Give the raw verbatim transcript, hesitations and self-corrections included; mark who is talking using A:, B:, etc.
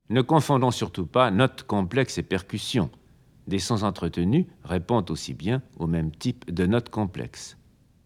A: Ne confondons surtout pas notes complexes et percussions. Des sons entretenus répondent aussi bien au même type de notes complexes.